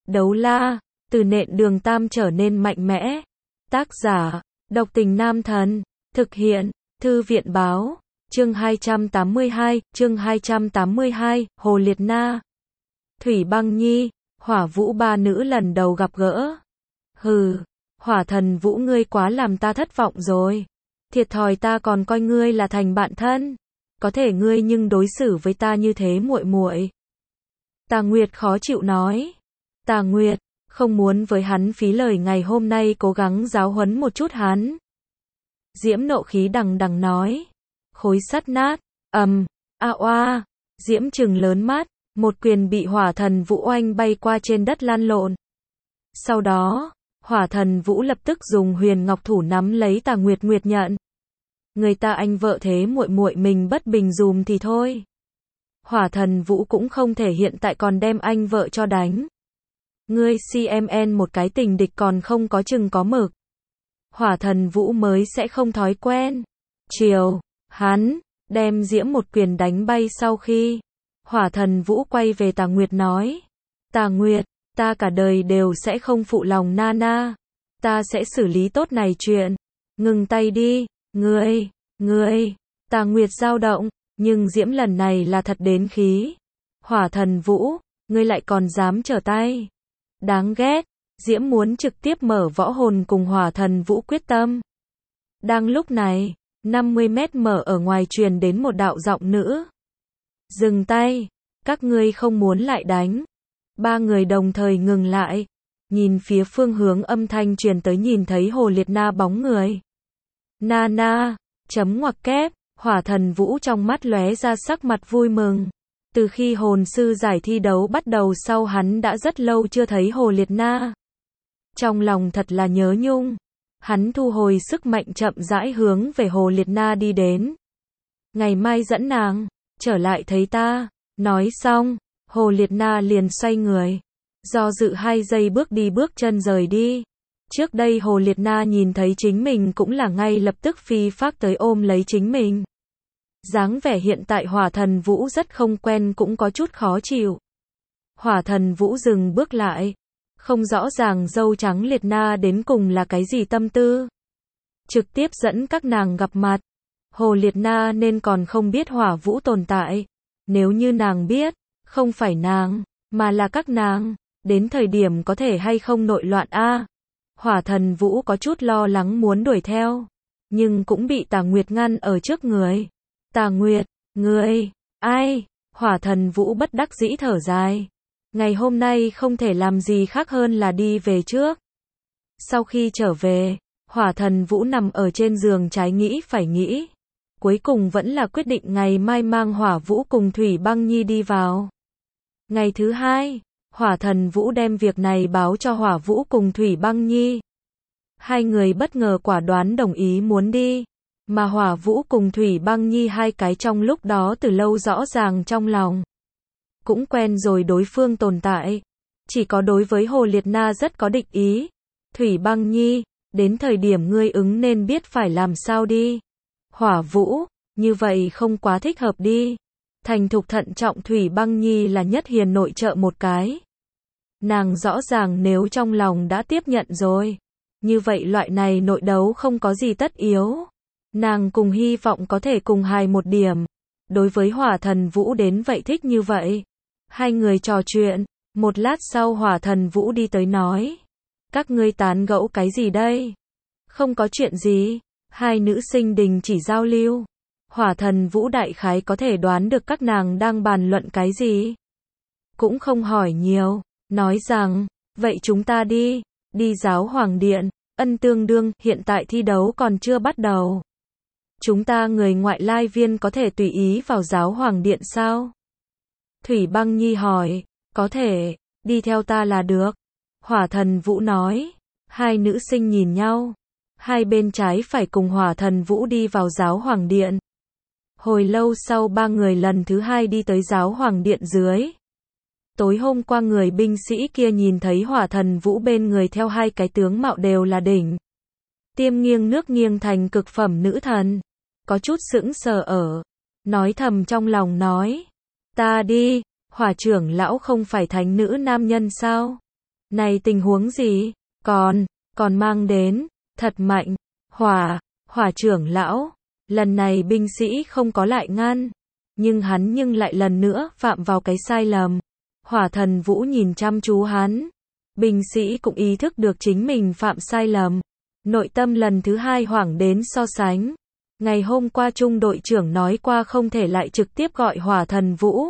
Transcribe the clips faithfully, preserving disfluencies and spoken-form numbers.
Đấu la, từ nện đường tam trở nên mạnh mẽ. Tác giả, độc tình nam thần. Thực hiện, thư viện báo. Chương hai trăm tám mươi hai, chương hai trăm tám mươi hai, Hồ Liệt Na. Thủy Băng Nhi, Hỏa Vũ ba nữ lần đầu gặp gỡ. Hừ, Hỏa Thần Vũ ngươi quá làm ta thất vọng rồi. Thiệt thòi ta còn coi ngươi là thành bạn thân. Có thể ngươi nhưng đối xử với ta như thế muội muội. Tà Nguyệt khó chịu nói. Tà Nguyệt, không muốn với hắn phí lời ngày hôm nay cố gắng giáo huấn một chút hắn. Diễm nộ khí đằng đằng nói. Khối sắt nát, ầm, a oa, Diễm trừng lớn mắt, một quyền bị Hỏa Thần Vũ oanh bay qua trên đất lăn lộn. Sau đó, Hỏa Thần Vũ lập tức dùng huyền ngọc thủ nắm lấy Tà Nguyệt Nguyệt nhận. Người ta anh vợ thế muội muội mình bất bình dùm thì thôi. Hỏa Thần Vũ cũng không thể hiện tại còn đem anh vợ cho đánh. Ngươi xê em en một cái tình địch còn không có chừng có mực. Hỏa Thần Vũ mới sẽ không thói quen. Chiều, hắn đem Diễm một quyền đánh bay sau khi Hỏa Thần Vũ quay về Tà Nguyệt nói. Tà Nguyệt, ta cả đời đều sẽ không phụ lòng Nana. Ta sẽ xử lý tốt này chuyện. Ngừng tay đi, ngươi, ngươi. Tà Nguyệt dao động, nhưng Diễm lần này là thật đến khí. Hỏa Thần Vũ, ngươi lại còn dám trở tay. Đáng ghét, Diễm muốn trực tiếp mở võ hồn cùng Hỏa Thần Vũ quyết tâm. Đang lúc này, năm mươi mét mở ở ngoài truyền đến một đạo giọng nữ. Dừng tay, các ngươi không muốn lại đánh. Ba người đồng thời ngừng lại, nhìn phía phương hướng âm thanh truyền tới nhìn thấy Hồ Liệt Na bóng người. Na na, chấm ngoặc kép, Hỏa Thần Vũ trong mắt lóe ra sắc mặt vui mừng. Từ khi hồn sư giải thi đấu bắt đầu sau hắn đã rất lâu chưa thấy Hồ Liệt Na. Trong lòng thật là nhớ nhung. Hắn thu hồi sức mạnh chậm rãi hướng về Hồ Liệt Na đi đến. Ngày mai dẫn nàng trở lại thấy ta. Nói xong, Hồ Liệt Na liền xoay người. Do dự hai giây bước đi bước chân rời đi. Trước đây Hồ Liệt Na nhìn thấy chính mình cũng là ngay lập tức phi phác tới ôm lấy chính mình. Dáng vẻ hiện tại Hỏa Thần Vũ rất không quen cũng có chút khó chịu. Hỏa Thần Vũ dừng bước lại. Không rõ ràng dâu trắng Liệt Na đến cùng là cái gì tâm tư. Trực tiếp dẫn các nàng gặp mặt. Hồ Liệt Na nên còn không biết Hỏa Vũ tồn tại. Nếu như nàng biết, không phải nàng, mà là các nàng, đến thời điểm có thể hay không nội loạn a. Hỏa Thần Vũ có chút lo lắng muốn đuổi theo, nhưng cũng bị Tà Nguyệt ngăn ở trước người. Tà Nguyệt, ngươi, ai? Hỏa Thần Vũ bất đắc dĩ thở dài. Ngày hôm nay không thể làm gì khác hơn là đi về trước. Sau khi trở về, Hỏa Thần Vũ nằm ở trên giường trái nghĩ phải nghĩ. Cuối cùng vẫn là quyết định ngày mai mang Hỏa Vũ cùng Thủy Băng Nhi đi vào. Ngày thứ hai, Hỏa Thần Vũ đem việc này báo cho Hỏa Vũ cùng Thủy Băng Nhi. Hai người bất ngờ quả đoán đồng ý muốn đi. Mà Hỏa Vũ cùng Thủy Băng Nhi hai cái trong lúc đó từ lâu rõ ràng trong lòng. Cũng quen rồi đối phương tồn tại. Chỉ có đối với Hồ Liệt Na rất có địch ý. Thủy Băng Nhi, đến thời điểm ngươi ứng nên biết phải làm sao đi. Hỏa Vũ, như vậy không quá thích hợp đi. Thành thục thận trọng Thủy Băng Nhi là nhất hiền nội trợ một cái. Nàng rõ ràng nếu trong lòng đã tiếp nhận rồi. Như vậy loại này nội đấu không có gì tất yếu. Nàng cùng hy vọng có thể cùng hài một điểm. Đối với Hỏa Thần Vũ đến vậy thích như vậy. Hai người trò chuyện. Một lát sau Hỏa Thần Vũ đi tới nói. Các ngươi tán gẫu cái gì đây? Không có chuyện gì. Hai nữ sinh đình chỉ giao lưu. Hỏa Thần Vũ đại khái có thể đoán được các nàng đang bàn luận cái gì. Cũng không hỏi nhiều. Nói rằng, vậy chúng ta đi. Đi giáo hoàng điện. Ân tương đương, hiện tại thi đấu còn chưa bắt đầu. Chúng ta người ngoại lai viên có thể tùy ý vào giáo hoàng điện sao? Thủy Băng Nhi hỏi, có thể, đi theo ta là được. Hỏa Thần Vũ nói, hai nữ sinh nhìn nhau. Hai bên trái phải cùng Hỏa Thần Vũ đi vào giáo hoàng điện. Hồi lâu sau ba người lần thứ hai đi tới giáo hoàng điện dưới. Tối hôm qua người binh sĩ kia nhìn thấy Hỏa Thần Vũ bên người theo hai cái tướng mạo đều là đỉnh. Tiêm nghiêng nước nghiêng thành cực phẩm nữ thần. Có chút sững sờ ở. Nói thầm trong lòng nói. Ta đi, Hỏa trưởng lão không phải thánh nữ nam nhân sao? Này tình huống gì? Còn, còn mang đến, thật mạnh, hỏa, hỏa trưởng lão. Lần này binh sĩ không có lại ngăn, nhưng hắn nhưng lại lần nữa phạm vào cái sai lầm. Hỏa thần vũ nhìn chăm chú hắn. Binh sĩ cũng ý thức được chính mình phạm sai lầm. Nội tâm lần thứ hai hoảng đến so sánh. Ngày hôm qua trung đội trưởng nói qua không thể lại trực tiếp gọi hỏa thần vũ.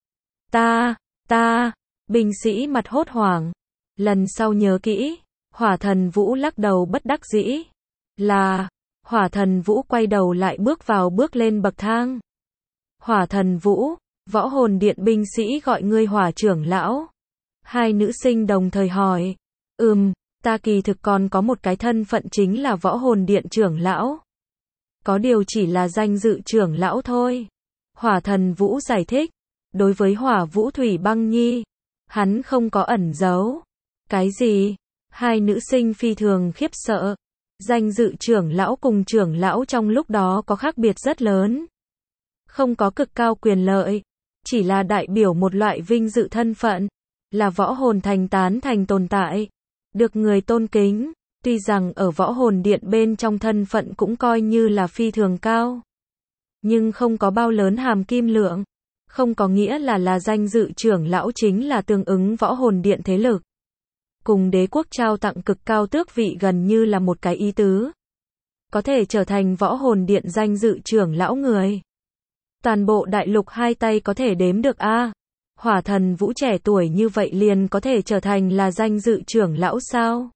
Ta, ta, binh sĩ mặt hốt hoảng. Lần sau nhớ kỹ. Hỏa thần vũ lắc đầu bất đắc dĩ. Là, hỏa thần vũ quay đầu lại bước vào bước lên bậc thang. Hỏa thần vũ, võ hồn điện binh sĩ gọi ngươi hỏa trưởng lão. Hai nữ sinh đồng thời hỏi. Ừm, ta kỳ thực còn có một cái thân phận chính là võ hồn điện trưởng lão. Có điều chỉ là danh dự trưởng lão thôi. Hỏa thần vũ giải thích. Đối với hỏa vũ thủy băng nhi, hắn không có ẩn giấu. Cái gì? Hai nữ sinh phi thường khiếp sợ. Danh dự trưởng lão cùng trưởng lão trong lúc đó có khác biệt rất lớn. Không có cực cao quyền lợi, chỉ là đại biểu một loại vinh dự thân phận, là võ hồn thành tán thành tồn tại, được người tôn kính, tuy rằng ở võ hồn điện bên trong thân phận cũng coi như là phi thường cao, nhưng không có bao lớn hàm kim lượng, không có nghĩa là là danh dự trưởng lão chính là tương ứng võ hồn điện thế lực. Cùng đế quốc trao tặng cực cao tước vị gần như là một cái ý tứ. Có thể trở thành võ hồn điện danh dự trưởng lão người. Toàn bộ đại lục hai tay có thể đếm được a. À, hỏa thần vũ trẻ tuổi như vậy liền có thể trở thành là danh dự trưởng lão sao?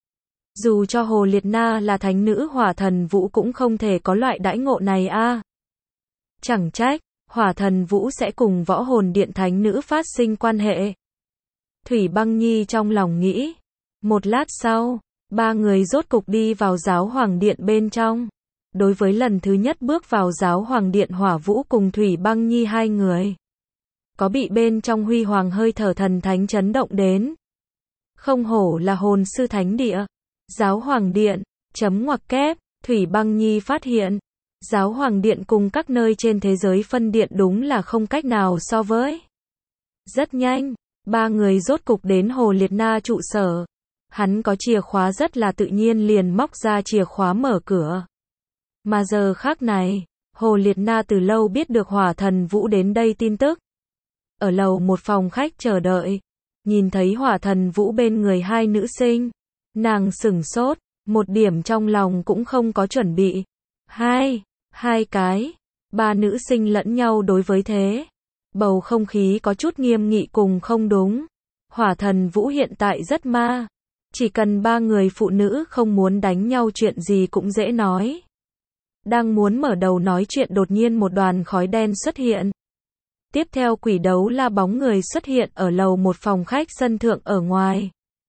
Dù cho Hồ Liệt Na là thánh nữ hỏa thần vũ cũng không thể có loại đãi ngộ này a. À, chẳng trách, hỏa thần vũ sẽ cùng võ hồn điện thánh nữ phát sinh quan hệ. Thủy Băng Nhi trong lòng nghĩ. Một lát sau, ba người rốt cục đi vào giáo hoàng điện bên trong. Đối với lần thứ nhất bước vào giáo hoàng điện Hỏa Vũ cùng Thủy Băng Nhi hai người, có bị bên trong huy hoàng hơi thở thần thánh chấn động đến. Không hổ là hồn sư thánh địa. Giáo hoàng điện, chấm ngoặc kép, Thủy Băng Nhi phát hiện. Giáo hoàng điện cùng các nơi trên thế giới phân điện đúng là không cách nào so với. Rất nhanh. Ba người rốt cục đến Hồ Liệt Na trụ sở. Hắn có chìa khóa rất là tự nhiên liền móc ra chìa khóa mở cửa. Mà giờ khác này, Hồ Liệt Na từ lâu biết được hỏa thần vũ đến đây tin tức. Ở lầu một phòng khách chờ đợi, nhìn thấy hỏa thần vũ bên người hai nữ sinh. Nàng sửng sốt, một điểm trong lòng cũng không có chuẩn bị. Hai, hai cái, ba nữ sinh lẫn nhau đối với thế. Bầu không khí có chút nghiêm nghị cùng không đúng. Hỏa thần vũ hiện tại rất ma. Chỉ cần ba người phụ nữ không muốn đánh nhau chuyện gì cũng dễ nói. Đang muốn mở đầu nói chuyện đột nhiên một đoàn khói đen xuất hiện. Tiếp theo quỷ đấu la bóng người xuất hiện ở lầu một phòng khách sân thượng ở ngoài.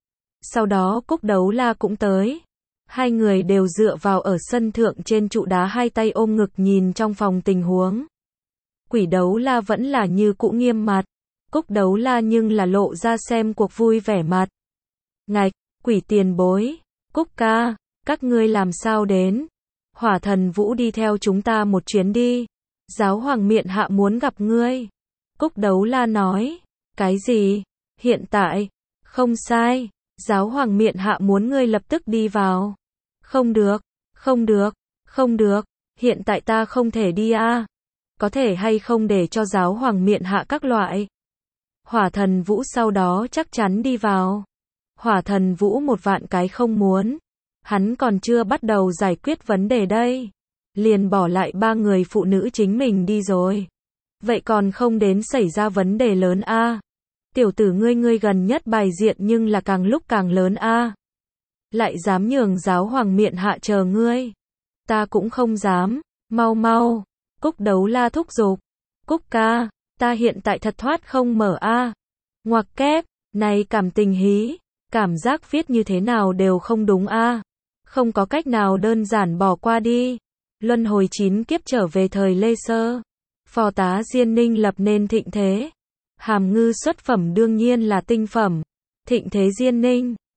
Sau đó Cúc Đấu La cũng tới. Hai người đều dựa vào ở sân thượng trên trụ đá hai tay ôm ngực nhìn trong phòng tình huống. Quỷ Đấu La vẫn là như cũ nghiêm mặt. Cúc Đấu La nhưng là lộ ra xem cuộc vui vẻ mặt. Ngạch, quỷ tiền bối. Cúc ca, các ngươi làm sao đến? Hỏa thần vũ đi theo chúng ta một chuyến đi. Giáo hoàng miện hạ muốn gặp ngươi. Cúc Đấu La nói. Cái gì? Hiện tại? Không sai. Giáo hoàng miện hạ muốn ngươi lập tức đi vào. Không được, không được, không được. Hiện tại ta không thể đi a. À. Có thể hay không để cho giáo hoàng miện hạ các loại. Hỏa thần vũ sau đó chắc chắn đi vào. Hỏa thần vũ một vạn cái không muốn. Hắn còn chưa bắt đầu giải quyết vấn đề đây. Liền bỏ lại ba người phụ nữ chính mình đi rồi. Vậy còn không đến xảy ra vấn đề lớn a. À. Tiểu tử ngươi ngươi gần nhất bài diện nhưng là càng lúc càng lớn a. À. Lại dám nhường giáo hoàng miện hạ chờ ngươi. Ta cũng không dám, mau mau. Cúc Đấu La thúc giục. Cúc ca, ta hiện tại thật thoát không mở a. À. Ngoặc kép, này cảm tình hí, cảm giác viết như thế nào đều không đúng a. À. Không có cách nào đơn giản bỏ qua đi. Luân hồi chín kiếp trở về thời Lê Sơ. Phò tá Diên Ninh lập nên thịnh thế. Hàm ngư xuất phẩm đương nhiên là tinh phẩm. Thịnh thế Diên Ninh,